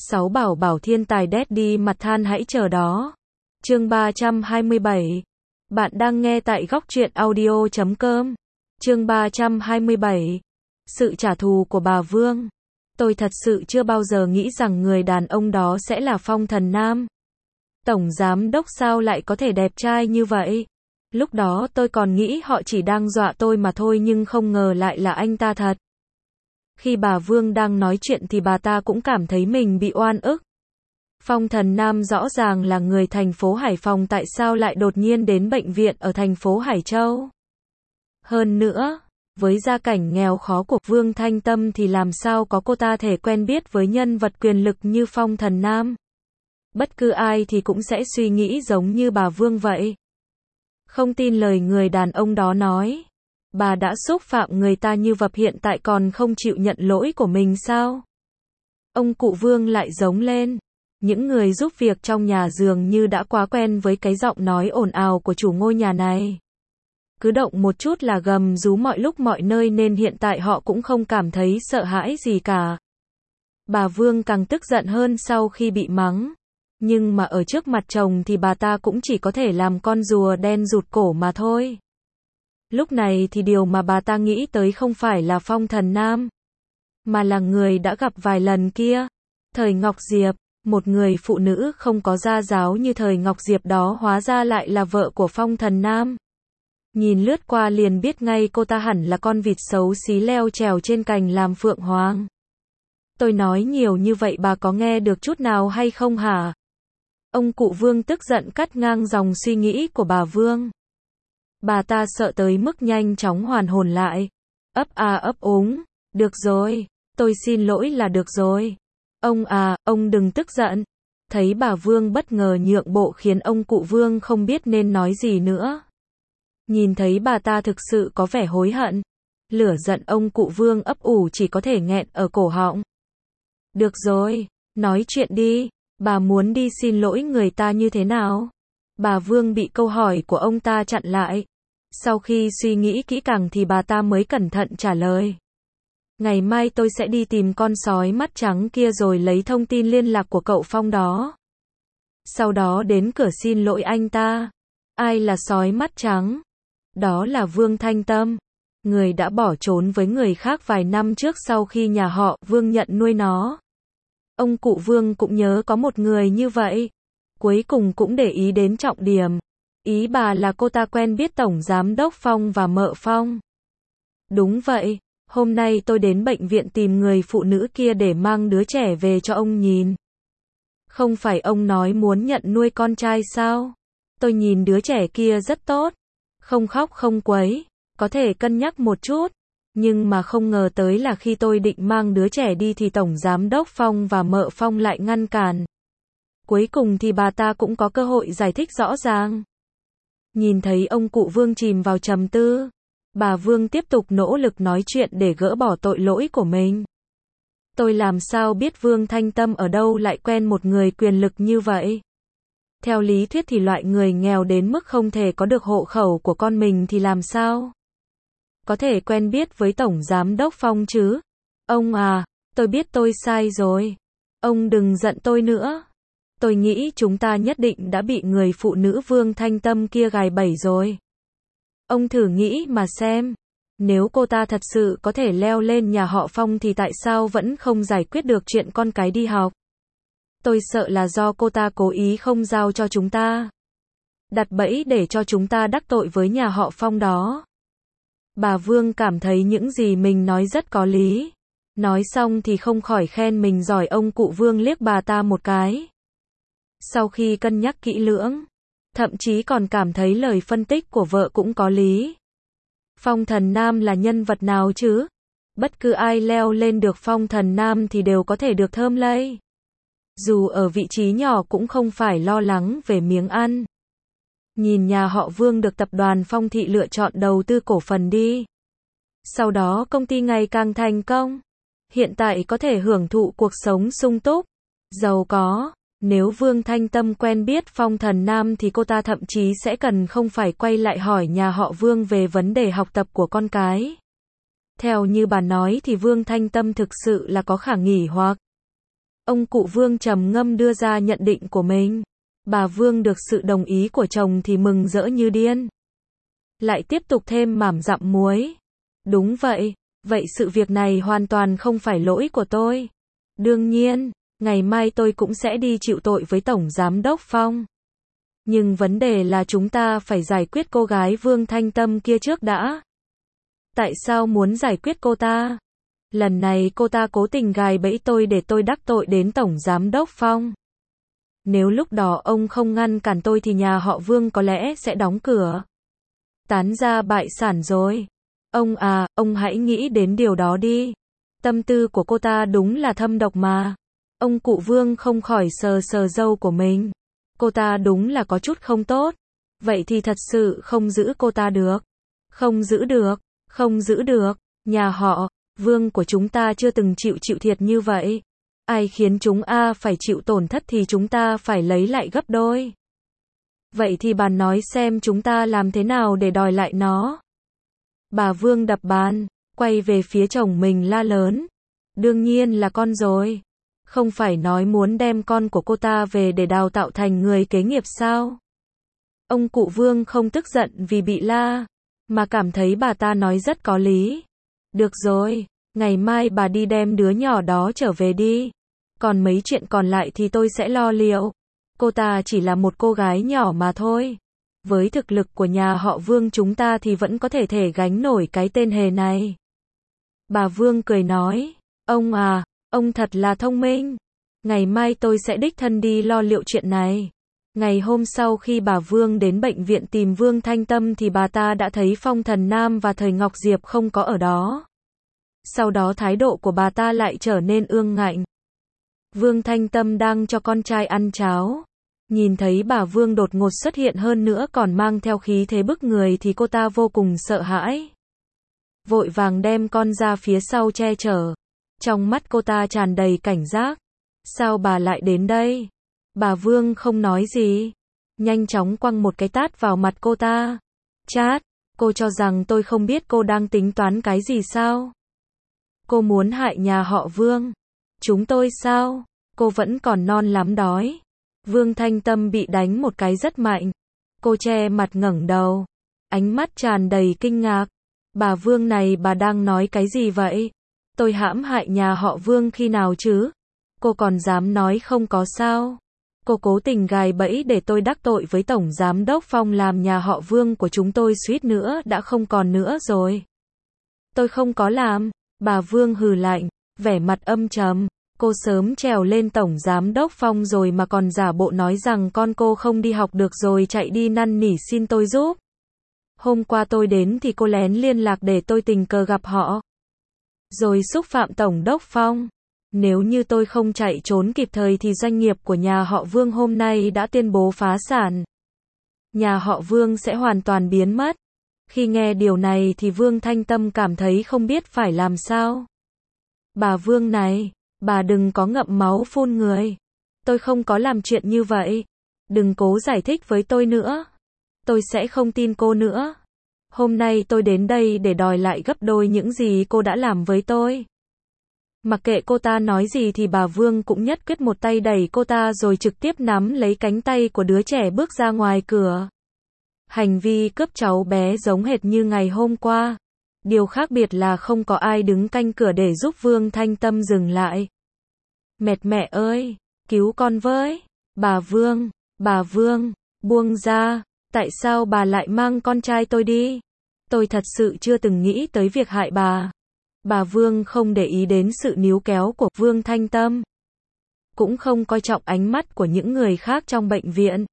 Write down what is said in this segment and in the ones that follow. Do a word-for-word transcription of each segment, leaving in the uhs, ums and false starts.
Sáu bảo bảo thiên tài Daddy mặt than hãy chờ đó. Chương ba trăm hai mươi bảy. Bạn đang nghe tại góc truyện audio chấm com. Chương ba trăm hai mươi bảy. Sự trả thù của bà Vương. Tôi thật sự chưa bao giờ nghĩ rằng người đàn ông đó sẽ là Phong Thần Nam. Tổng giám đốc sao lại có thể đẹp trai như vậy? Lúc đó tôi còn nghĩ họ chỉ đang dọa tôi mà thôi nhưng không ngờ lại là anh ta thật. Khi bà Vương đang nói chuyện thì bà ta cũng cảm thấy mình bị oan ức. Phong Thần Nam rõ ràng là người thành phố Hải Phòng, tại sao lại đột nhiên đến bệnh viện ở thành phố Hải Châu? Hơn nữa, với gia cảnh nghèo khó của Vương Thanh Tâm thì làm sao có cô ta thể quen biết với nhân vật quyền lực như Phong Thần Nam? Bất cứ ai thì cũng sẽ suy nghĩ giống như bà Vương vậy. Không tin lời người đàn ông đó nói. Bà đã xúc phạm người ta như vậy hiện tại còn không chịu nhận lỗi của mình sao? Ông cụ Vương lại giống lên. Những người giúp việc trong nhà dường như đã quá quen với cái giọng nói ồn ào của chủ ngôi nhà này. Cứ động một chút là gầm rú mọi lúc mọi nơi nên hiện tại họ cũng không cảm thấy sợ hãi gì cả. Bà Vương càng tức giận hơn sau khi bị mắng. Nhưng mà ở trước mặt chồng thì bà ta cũng chỉ có thể làm con rùa đen rụt cổ mà thôi. Lúc này thì điều mà bà ta nghĩ tới không phải là Phong Thần Nam, mà là người đã gặp vài lần kia. Thời Ngọc Diệp, một người phụ nữ không có gia giáo như Thời Ngọc Diệp đó hóa ra lại là vợ của Phong Thần Nam. Nhìn lướt qua liền biết ngay cô ta hẳn là con vịt xấu xí leo trèo trên cành làm phượng hoàng. Tôi nói nhiều như vậy bà có nghe được chút nào hay không hả? Ông cụ Vương tức giận cắt ngang dòng suy nghĩ của bà Vương. Bà ta sợ tới mức nhanh chóng hoàn hồn lại. Ấp a ấp úng. Được rồi, tôi xin lỗi là được rồi. Ông à, ông đừng tức giận. Thấy bà Vương bất ngờ nhượng bộ khiến ông cụ Vương không biết nên nói gì nữa. Nhìn thấy bà ta thực sự có vẻ hối hận. Lửa giận ông cụ Vương ấp ủ chỉ có thể nghẹn ở cổ họng. Được rồi, nói chuyện đi. Bà muốn đi xin lỗi người ta như thế nào? Bà Vương bị câu hỏi của ông ta chặn lại. Sau khi suy nghĩ kỹ càng thì bà ta mới cẩn thận trả lời. Ngày mai tôi sẽ đi tìm con sói mắt trắng kia rồi lấy thông tin liên lạc của cậu Phong đó. Sau đó đến cửa xin lỗi anh ta. Ai là sói mắt trắng? Đó là Vương Thanh Tâm. Người đã bỏ trốn với người khác vài năm trước sau khi nhà họ Vương nhận nuôi nó. Ông cụ Vương cũng nhớ có một người như vậy. Cuối cùng cũng để ý đến trọng điểm. Ý bà là cô ta quen biết Tổng Giám đốc Phong và mợ Phong. Đúng vậy, hôm nay tôi đến bệnh viện tìm người phụ nữ kia để mang đứa trẻ về cho ông nhìn. Không phải ông nói muốn nhận nuôi con trai sao? Tôi nhìn đứa trẻ kia rất tốt. Không khóc không quấy, có thể cân nhắc một chút. Nhưng mà không ngờ tới là khi tôi định mang đứa trẻ đi thì Tổng Giám đốc Phong và mợ Phong lại ngăn cản. Cuối cùng thì bà ta cũng có cơ hội giải thích rõ ràng. Nhìn thấy ông cụ Vương chìm vào trầm tư, bà Vương tiếp tục nỗ lực nói chuyện để gỡ bỏ tội lỗi của mình. Tôi làm sao biết Vương Thanh Tâm ở đâu lại quen một người quyền lực như vậy? Theo lý thuyết thì loại người nghèo đến mức không thể có được hộ khẩu của con mình thì làm sao có thể quen biết với Tổng Giám đốc Phong chứ? Ông à, tôi biết tôi sai rồi. Ông đừng giận tôi nữa. Tôi nghĩ chúng ta nhất định đã bị người phụ nữ Vương Thanh Tâm kia gài bẫy rồi. Ông thử nghĩ mà xem. Nếu cô ta thật sự có thể leo lên nhà họ Phong thì tại sao vẫn không giải quyết được chuyện con cái đi học? Tôi sợ là do cô ta cố ý không giao cho chúng ta. Đặt bẫy để cho chúng ta đắc tội với nhà họ Phong đó. Bà Vương cảm thấy những gì mình nói rất có lý. Nói xong thì không khỏi khen mình giỏi. Ông cụ Vương liếc bà ta một cái. Sau khi cân nhắc kỹ lưỡng, thậm chí còn cảm thấy lời phân tích của vợ cũng có lý. Phong Thần Nam là nhân vật nào chứ? Bất cứ ai leo lên được Phong Thần Nam thì đều có thể được thơm lây. Dù ở vị trí nhỏ cũng không phải lo lắng về miếng ăn. Nhìn nhà họ Vương được tập đoàn Phong Thị lựa chọn đầu tư cổ phần đi. Sau đó công ty ngày càng thành công. Hiện tại có thể hưởng thụ cuộc sống sung túc, giàu có. Nếu Vương Thanh Tâm quen biết Phong Thần Nam thì cô ta thậm chí sẽ cần không phải quay lại hỏi nhà họ Vương về vấn đề học tập của con cái. Theo như bà nói thì Vương Thanh Tâm thực sự là có khả nghỉ hoặc Ông cụ Vương trầm ngâm đưa ra nhận định của mình. Bà Vương được sự đồng ý của chồng thì mừng rỡ như điên. Lại tiếp tục thêm mảm dặm muối. Đúng vậy, vậy sự việc này hoàn toàn không phải lỗi của tôi. Đương nhiên, ngày mai tôi cũng sẽ đi chịu tội với Tổng Giám đốc Phong. Nhưng vấn đề là chúng ta phải giải quyết cô gái Vương Thanh Tâm kia trước đã. Tại sao muốn giải quyết cô ta? Lần này cô ta cố tình gài bẫy tôi để tôi đắc tội đến Tổng Giám đốc Phong. Nếu lúc đó ông không ngăn cản tôi thì nhà họ Vương có lẽ sẽ đóng cửa. Tán gia bại sản rồi. Ông à, ông hãy nghĩ đến điều đó đi. Tâm tư của cô ta đúng là thâm độc mà. Ông cụ Vương không khỏi sờ sờ râu của mình. Cô ta đúng là có chút không tốt. Vậy thì thật sự không giữ cô ta được. Không giữ được, không giữ được. Nhà họ Vương của chúng ta chưa từng chịu chịu thiệt như vậy. Ai khiến chúng a phải chịu tổn thất thì chúng ta phải lấy lại gấp đôi. Vậy thì bà nói xem chúng ta làm thế nào để đòi lại nó. Bà Vương đập bàn, quay về phía chồng mình la lớn. Đương nhiên là con rồi. Không phải nói muốn đem con của cô ta về để đào tạo thành người kế nghiệp sao? Ông cụ Vương không tức giận vì bị la, mà cảm thấy bà ta nói rất có lý. Được rồi, ngày mai bà đi đem đứa nhỏ đó trở về đi. Còn mấy chuyện còn lại thì tôi sẽ lo liệu. Cô ta chỉ là một cô gái nhỏ mà thôi. Với thực lực của nhà họ Vương chúng ta thì vẫn có thể thể gánh nổi cái tên hề này. Bà Vương cười nói, ông à, ông thật là thông minh. Ngày mai tôi sẽ đích thân đi lo liệu chuyện này. Ngày hôm sau khi bà Vương đến bệnh viện tìm Vương Thanh Tâm thì bà ta đã thấy Phong Thần Nam và Thời Ngọc Diệp không có ở đó. Sau đó thái độ của bà ta lại trở nên ương ngạnh. Vương Thanh Tâm đang cho con trai ăn cháo. Nhìn thấy bà Vương đột ngột xuất hiện hơn nữa còn mang theo khí thế bức người thì cô ta vô cùng sợ hãi. Vội vàng đem con ra phía sau che chở. Trong mắt cô ta tràn đầy cảnh giác. Sao bà lại đến đây? Bà Vương không nói gì. Nhanh chóng quăng một cái tát vào mặt cô ta. Chát, cô cho rằng tôi không biết cô đang tính toán cái gì sao? Cô muốn hại nhà họ Vương. Chúng tôi sao? Cô vẫn còn non lắm đói. Vương Thanh Tâm bị đánh một cái rất mạnh. Cô che mặt ngẩng đầu. Ánh mắt tràn đầy kinh ngạc. Bà Vương này bà đang nói cái gì vậy? Tôi hãm hại nhà họ Vương khi nào chứ? Cô còn dám nói không có sao? Cô cố tình gài bẫy để tôi đắc tội với Tổng Giám đốc Phong làm nhà họ Vương của chúng tôi suýt nữa đã không còn nữa rồi. Tôi không có làm. Bà Vương hừ lạnh, vẻ mặt âm trầm. Cô sớm trèo lên Tổng Giám đốc Phong rồi mà còn giả bộ nói rằng con cô không đi học được rồi chạy đi năn nỉ xin tôi giúp. Hôm qua tôi đến thì cô lén liên lạc để tôi tình cờ gặp họ. Rồi xúc phạm Tổng đốc Phong. Nếu như tôi không chạy trốn kịp thời thì doanh nghiệp của nhà họ Vương hôm nay đã tuyên bố phá sản. Nhà họ Vương sẽ hoàn toàn biến mất. Khi nghe điều này thì Vương Thanh Tâm cảm thấy không biết phải làm sao. Bà Vương này, bà đừng có ngậm máu phun người. Tôi không có làm chuyện như vậy. Đừng cố giải thích với tôi nữa. Tôi sẽ không tin cô nữa. Hôm nay tôi đến đây để đòi lại gấp đôi những gì cô đã làm với tôi. Mặc kệ cô ta nói gì thì bà Vương cũng nhất quyết một tay đẩy cô ta rồi trực tiếp nắm lấy cánh tay của đứa trẻ bước ra ngoài cửa. Hành vi cướp cháu bé giống hệt như ngày hôm qua. Điều khác biệt là không có ai đứng canh cửa để giúp Vương Thanh Tâm dừng lại. Mệt mẹ ơi, cứu con với. Bà Vương, bà Vương, buông ra. Tại sao bà lại mang con trai tôi đi? Tôi thật sự chưa từng nghĩ tới việc hại bà. Bà Vương không để ý đến sự níu kéo của Vương Thanh Tâm. Cũng không coi trọng ánh mắt của những người khác trong bệnh viện.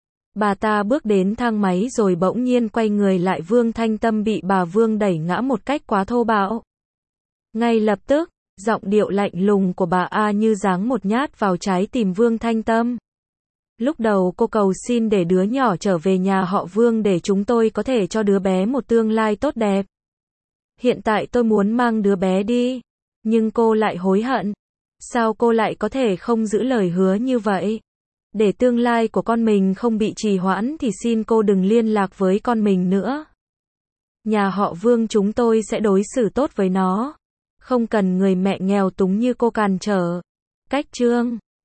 Bà ta bước đến thang máy rồi bỗng nhiên quay người lại. Vương Thanh Tâm bị bà Vương đẩy ngã một cách quá thô bạo. Ngay lập tức, giọng điệu lạnh lùng của bà A như giáng một nhát vào trái tim Vương Thanh Tâm. Lúc đầu cô cầu xin để đứa nhỏ trở về nhà họ Vương để chúng tôi có thể cho đứa bé một tương lai tốt đẹp. Hiện tại tôi muốn mang đứa bé đi. Nhưng cô lại hối hận. Sao cô lại có thể không giữ lời hứa như vậy? Để tương lai của con mình không bị trì hoãn thì xin cô đừng liên lạc với con mình nữa. Nhà họ Vương chúng tôi sẽ đối xử tốt với nó. Không cần người mẹ nghèo túng như cô cản trở. Cách chương